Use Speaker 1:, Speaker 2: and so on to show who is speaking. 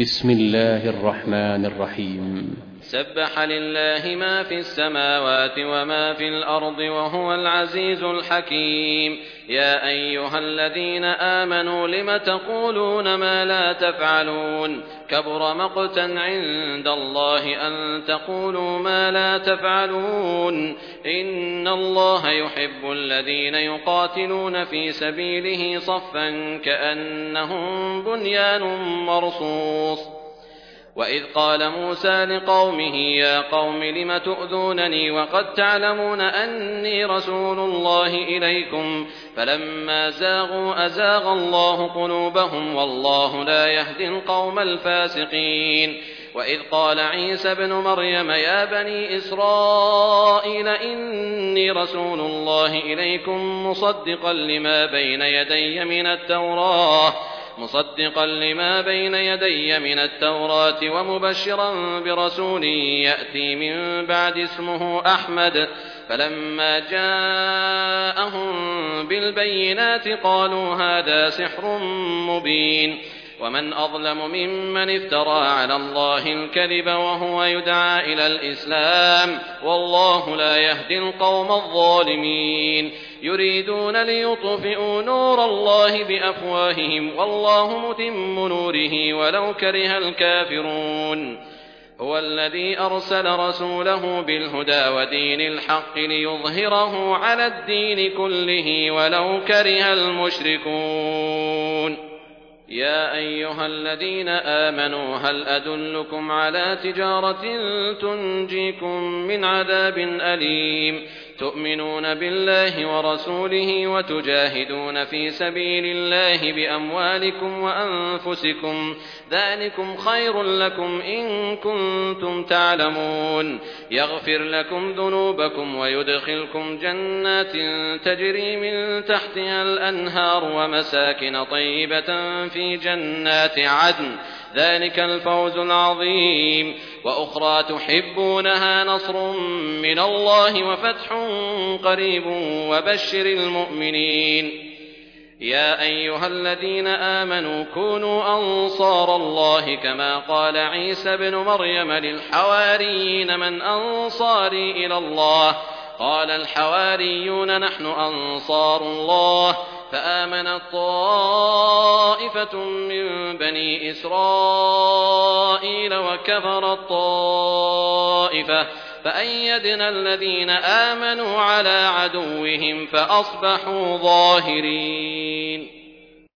Speaker 1: بسم الله الرحمن الرحيم.
Speaker 2: سبح لله ما في السماوات وما في الأرض وهو العزيز الحكيم. يا أيها الذين آمنوا لم تقولون ما لا تفعلون؟ كبر مقتا عند الله أن تقولوا ما لا تفعلون. إن الله يحب الذين يقاتلون في سبيله صفا كأنهم بنيان مرصوص. وإذ قال موسى لقومه يا قوم لم تؤذونني وقد تعلمون أني رسول الله إليكم فلما زاغوا أزاغ الله قلوبهم والله لا يهدي القوم الفاسقين. وإذ قال عيسى ابن مريم يا بني إسرائيل إني رسول الله إليكم مصدقا لما بين يدي من التوراة ومبشرا برسول يأتي من بعد اسمه أحمد. فلما جاءهم بالبينات قالوا هذا سحر مبين. ومن أظلم ممن افترى على الله الكذب وهو يدعى إلى الإسلام والله لا يهدي القوم الظالمين. يريدون ليطفئوا نور الله بأفواههم والله متم نوره ولو كره الكافرون. هو الذي أرسل رسوله بالهدى ودين الحق ليظهره على الدين كله ولو كره المشركون. يا أيها الذين آمنوا هل أدلكم على تجارة تنجيكم من عذاب أليم؟ تؤمنون بالله ورسوله وتجاهدون في سبيل الله بأموالكم وأنفسكم ذلكم خير لكم إن كنتم تعلمون. يغفر لكم ذنوبكم ويدخلكم جنات تجري من تحتها الأنهار ومساكن طيبة في جنات عدن ذلك الفوز العظيم. وأخرى تحبونها نصر من الله وفتح قريب وبشر المؤمنين. يا أيها الذين آمنوا كونوا أنصار الله كما قال عيسى ابن مريم للحواريين من أنصاري إلى الله؟ قال الحواريون نحن أنصار الله. فآمنت طائفة من بني إسرائيل وكفرت طائفة فأيدنا الذين آمنوا على عدوهم فأصبحوا ظاهرين.